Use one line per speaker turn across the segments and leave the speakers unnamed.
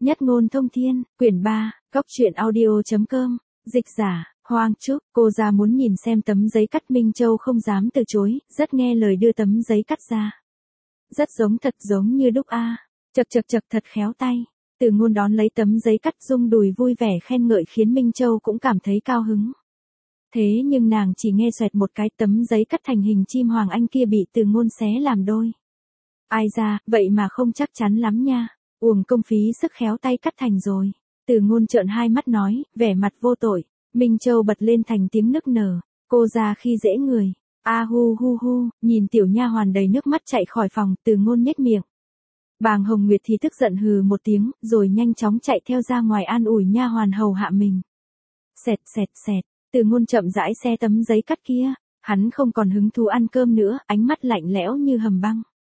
Nhất ngôn thông thiên, quyển 3, góc truyện audio.com, dịch giả, Hoang Trúc, cô ra muốn nhìn xem tấm giấy cắt. Minh Châu không dám từ chối, rất nghe lời đưa tấm giấy cắt ra. Rất giống, thật giống như đúc a. Chật thật khéo tay. Từ Ngôn đón lấy tấm giấy cắt, rung đùi vui vẻ khen ngợi khiến Minh Châu cũng cảm thấy cao hứng. Thế nhưng nàng chỉ nghe xoẹt một cái, tấm giấy cắt thành hình chim hoàng anh kia bị Từ Ngôn xé làm đôi. Ai ra, vậy mà không chắc chắn lắm nha. Uổng công phí sức khéo tay cắt thành rồi. Từ Ngôn trợn hai mắt nói, vẻ mặt vô tội. Minh Châu bật lên thành tiếng nức nở. Cô ra khi dễ người. A hu hu hu, nhìn tiểu nha hoàn đầy nước mắt chạy khỏi phòng, Từ Ngôn nhếch miệng. Bàng Hồng Nguyệt thì tức giận hừ một tiếng, rồi nhanh chóng chạy theo ra ngoài an ủi nha hoàn hầu hạ mình. Xẹt, Từ Ngôn chậm rãi xe tấm giấy cắt kia. Hắn không còn hứng thú ăn cơm nữa, ánh mắt lạnh lẽo như hầm băng.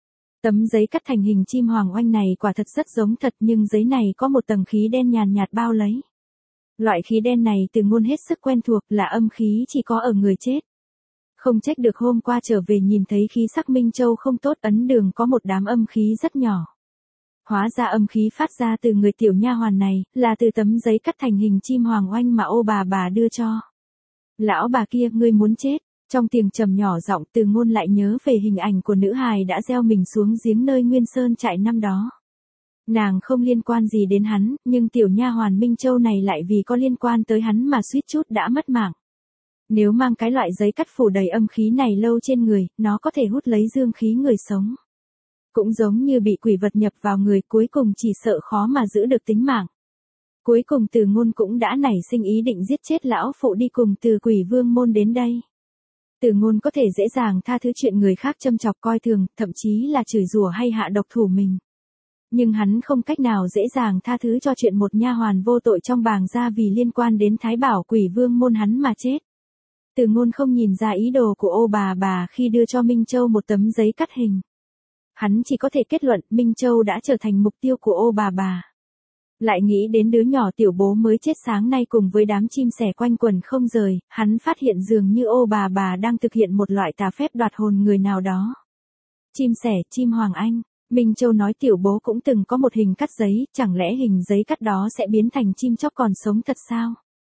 Tấm giấy cắt thành hình chim hoàng oanh này quả thật rất giống thật, nhưng giấy này có một tầng khí đen nhàn nhạt bao lấy. Loại khí đen này Từ Ngôn hết sức quen thuộc, là âm khí chỉ có ở người chết. Không trách được hôm qua trở về nhìn thấy khí sắc Minh Châu không tốt, ấn đường có một đám âm khí rất nhỏ. Hóa ra âm khí phát ra từ người tiểu nha hoàn này, là từ tấm giấy cắt thành hình chim hoàng oanh mà ô bà đưa cho. Lão bà kia, ngươi muốn chết. Trong tiếng trầm nhỏ giọng, Từ Ngôn lại nhớ về hình ảnh của nữ hài đã gieo mình xuống giếng nơi Nguyên Sơn trại năm đó. Nàng không liên quan gì đến hắn, nhưng tiểu nha hoàn Minh Châu này lại vì có liên quan tới hắn mà suýt chút đã mất mạng. Nếu mang cái loại giấy cắt phủ đầy âm khí này lâu trên người, nó có thể hút lấy dương khí người sống. Cũng giống như bị quỷ vật nhập vào người, cuối cùng chỉ sợ khó mà giữ được tính mạng. Cuối cùng Từ Ngôn cũng đã nảy sinh ý định giết chết lão phụ đi cùng Từ Quỷ Vương môn đến đây. Từ Ngôn có thể dễ dàng tha thứ chuyện người khác châm chọc coi thường, thậm chí là chửi rủa hay hạ độc thủ mình. Nhưng hắn không cách nào dễ dàng tha thứ cho chuyện một nha hoàn vô tội trong Bàng gia vì liên quan đến Thái Bảo Quỷ Vương môn hắn mà chết. Từ Ngôn không nhìn ra ý đồ của ô bà khi đưa cho Minh Châu một tấm giấy cắt hình. Hắn chỉ có thể kết luận Minh Châu đã trở thành mục tiêu của ô bà. Lại nghĩ đến đứa nhỏ tiểu bố mới chết sáng nay cùng với đám chim sẻ quanh quần không rời, hắn phát hiện dường như ô bà đang thực hiện một loại tà phép đoạt hồn người nào đó. Chim sẻ, chim hoàng anh. Minh Châu nói tiểu bố cũng từng có một hình cắt giấy, chẳng lẽ hình giấy cắt đó sẽ biến thành chim chóc còn sống thật sao?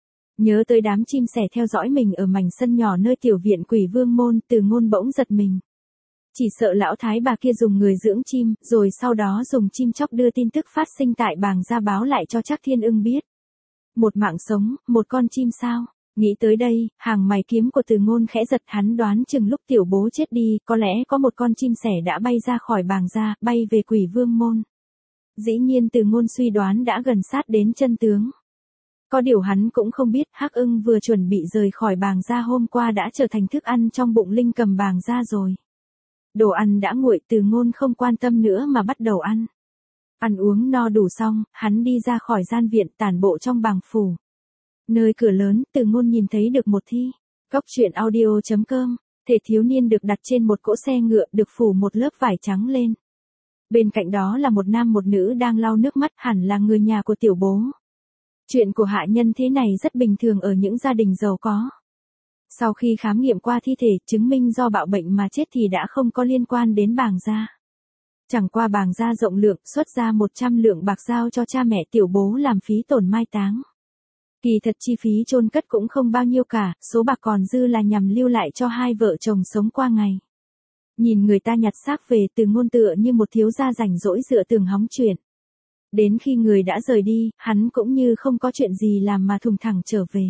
Nhớ tới đám chim sẻ theo dõi mình ở mảnh sân nhỏ nơi tiểu viện Quỷ Vương môn, Từ Ngôn bỗng giật mình. Chỉ sợ lão thái bà kia dùng người dưỡng chim, rồi sau đó dùng chim chóc đưa tin tức phát sinh tại Bàng gia báo lại cho Trác Thiên Ưng biết. Một mạng sống, một con chim sao? Nghĩ tới đây, hàng mày kiếm của Từ Ngôn khẽ giật, hắn đoán chừng lúc tiểu bố chết đi, có lẽ có một con chim sẻ đã bay ra khỏi Bàng gia, bay về Quỷ Vương môn. Dĩ nhiên Từ Ngôn suy đoán đã gần sát đến chân tướng. Có điều hắn cũng không biết, Hắc Ưng vừa chuẩn bị rời khỏi Bàng gia hôm qua đã trở thành thức ăn trong bụng Linh Cầm Bàng gia rồi. Đồ ăn đã nguội, Từ Ngôn không quan tâm nữa mà bắt đầu ăn. Ăn uống no đủ xong, hắn đi ra khỏi gian viện tản bộ trong Bàng phủ. Nơi cửa lớn, Từ Ngôn nhìn thấy được một thi. Góc truyện audio.com, thể thiếu niên được đặt trên một cỗ xe ngựa được phủ một lớp vải trắng lên. Bên cạnh đó là một nam một nữ đang lau nước mắt, hẳn là người nhà của tiểu bố. Chuyện của hạ nhân thế này rất bình thường ở những gia đình giàu có. Sau khi khám nghiệm qua thi thể, chứng minh do bạo bệnh mà chết thì đã không có liên quan đến Bàng gia. Chẳng qua Bàng gia rộng lượng, xuất ra 100 lượng bạc giao cho cha mẹ tiểu bố làm phí tổn mai táng. Kỳ thật chi phí chôn cất cũng không bao nhiêu cả, số bạc còn dư là nhằm lưu lại cho hai vợ chồng sống qua ngày. Nhìn người ta nhặt xác về, Từ Ngôn tựa như một thiếu gia rảnh rỗi dựa tường hóng chuyện. Đến khi người đã rời đi, hắn cũng như không có chuyện gì làm mà thùng thẳng trở về.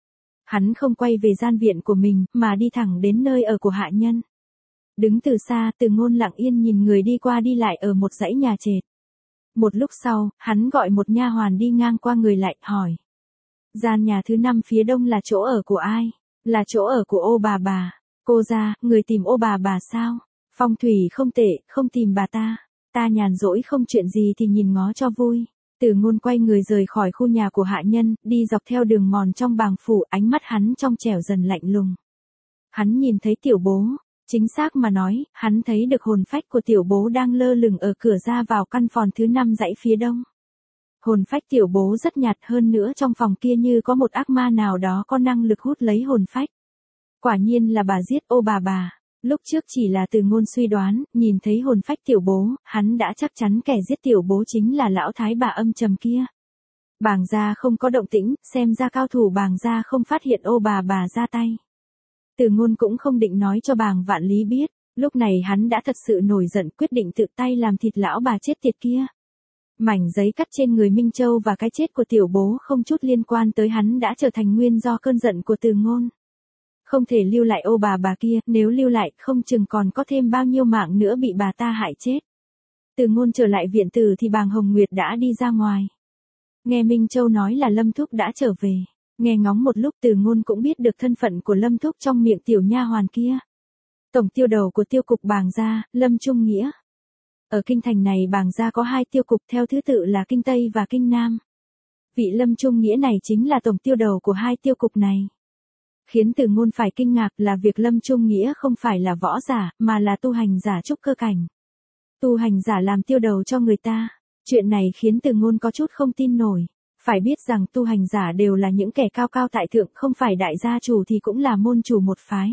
Hắn không quay về gian viện của mình, mà đi thẳng đến nơi ở của hạ nhân. Đứng từ xa, Từ Ngôn lặng yên nhìn người đi qua đi lại ở một dãy nhà trệt. Một lúc sau, hắn gọi một nha hoàn đi ngang qua người lại, hỏi. Gian nhà thứ 5 phía đông là chỗ ở của ai? Là chỗ ở của ô bà. Cô ra, người tìm ô bà sao? Phong thủy không tệ, không tìm bà ta. Ta nhàn rỗi không chuyện gì thì nhìn ngó cho vui. Từ Ngôn quay người rời khỏi khu nhà của hạ nhân, đi dọc theo đường mòn trong Bàng phủ, ánh mắt hắn trong trẻo dần lạnh lùng. Hắn nhìn thấy tiểu bố, chính xác mà nói, hắn thấy được hồn phách của tiểu bố đang lơ lửng ở cửa ra vào căn phòng thứ 5 dãy phía đông. Hồn phách tiểu bố rất nhạt, hơn nữa trong phòng kia như có một ác ma nào đó có năng lực hút lấy hồn phách. Quả nhiên là bà giết ô bà. Lúc trước chỉ là Từ Ngôn suy đoán, nhìn thấy hồn phách tiểu bố, hắn đã chắc chắn kẻ giết tiểu bố chính là lão thái bà âm trầm kia. Bàng gia không có động tĩnh, xem ra cao thủ Bàng gia không phát hiện ô bà ra tay. Từ Ngôn cũng không định nói cho Bàng Vạn Lý biết, lúc này hắn đã thật sự nổi giận quyết định tự tay làm thịt lão bà chết tiệt kia. Mảnh giấy cắt trên người Minh Châu và cái chết của tiểu bố không chút liên quan tới hắn đã trở thành nguyên do cơn giận của Từ Ngôn. Không thể lưu lại ô bà kia, nếu lưu lại không chừng còn có thêm bao nhiêu mạng nữa bị bà ta hại chết. Từ Ngôn trở lại viện tử thì Bàng Hồng Nguyệt đã đi ra ngoài. Nghe Minh Châu nói là Lâm Thúc đã trở về. Nghe ngóng một lúc Từ Ngôn cũng biết được thân phận của Lâm Thúc trong miệng tiểu nha hoàn kia. Tổng tiêu đầu của tiêu cục Bàng gia, Lâm Trung Nghĩa. Ở kinh thành này Bàng gia có 2 tiêu cục theo thứ tự là Kinh Tây và Kinh Nam. Vị Lâm Trung Nghĩa này chính là tổng tiêu đầu của 2 tiêu cục này. Khiến Từ Ngôn phải kinh ngạc là việc Lâm Trung Nghĩa không phải là võ giả, mà là tu hành giả trúc cơ cảnh. Tu hành giả làm tiêu đầu cho người ta. Chuyện này khiến Từ Ngôn có chút không tin nổi. Phải biết rằng tu hành giả đều là những kẻ cao cao tại thượng, không phải đại gia chủ thì cũng là môn chủ một phái.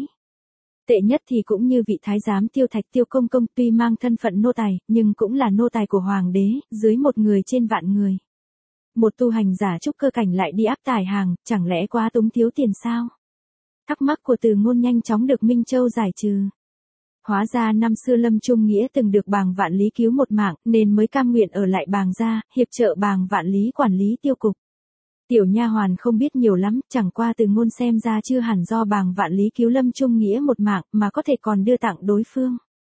Tệ nhất thì cũng như vị thái giám Tiêu Thạch Tiêu Công Công tuy mang thân phận nô tài, nhưng cũng là nô tài của hoàng đế, dưới một người trên vạn người. Một tu hành giả trúc cơ cảnh lại đi áp tải hàng, chẳng lẽ quá túng thiếu tiền sao? Thắc mắc của Từ Ngôn nhanh chóng được Minh Châu giải trừ. Hóa ra năm xưa Lâm Trung Nghĩa từng được Bàng Vạn Lý cứu một mạng, nên mới cam nguyện ở lại Bàng gia, hiệp trợ Bàng Vạn Lý quản lý tiêu cục. Tiểu nha hoàn không biết nhiều lắm, chẳng qua Từ Ngôn xem ra chưa hẳn do Bàng Vạn Lý cứu Lâm Trung Nghĩa một mạng, mà có thể còn đưa tặng đối phương.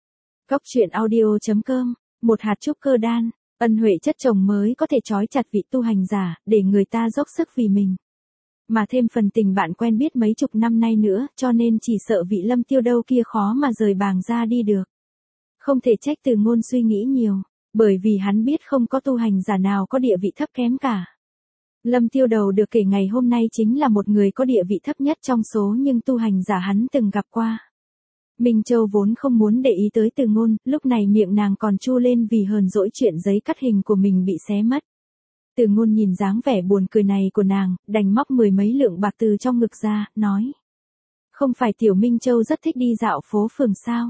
Cóc truyện audio.com, một hạt trúc cơ đan, ân huệ chất chồng mới có thể trói chặt vị tu hành giả, để người ta dốc sức vì mình. Mà thêm phần tình bạn quen biết mấy chục năm nay nữa, cho nên chỉ sợ vị Lâm tiêu đâu kia khó mà rời Bàng gia đi được. Không thể trách Từ Ngôn suy nghĩ nhiều, bởi vì hắn biết không có tu hành giả nào có địa vị thấp kém cả. Lâm tiêu đầu được kể ngày hôm nay chính là một người có địa vị thấp nhất trong số những tu hành giả hắn từng gặp qua. Minh Châu vốn không muốn để ý tới Từ Ngôn, lúc này miệng nàng còn chu lên vì hờn dỗi chuyện giấy cắt hình của mình bị xé mất. Từ Ngôn nhìn dáng vẻ buồn cười này của nàng, đành móc 10 mấy lượng bạc từ trong ngực ra, nói. Không phải tiểu Minh Châu rất thích đi dạo phố phường sao?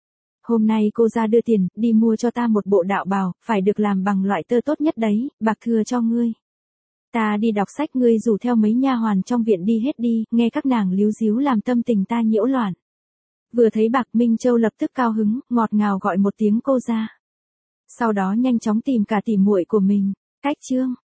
Hôm nay cô ra đưa tiền, đi mua cho ta một bộ đạo bào, phải được làm bằng loại tơ tốt nhất đấy, bạc thừa cho ngươi. Ta đi đọc sách, ngươi rủ theo mấy nha hoàn trong viện đi hết đi, nghe các nàng líu díu làm tâm tình ta nhiễu loạn. Vừa thấy bạc Minh Châu lập tức cao hứng, ngọt ngào gọi một tiếng cô ra. Sau đó nhanh chóng tìm cả tỉ muội của mình. Cách chương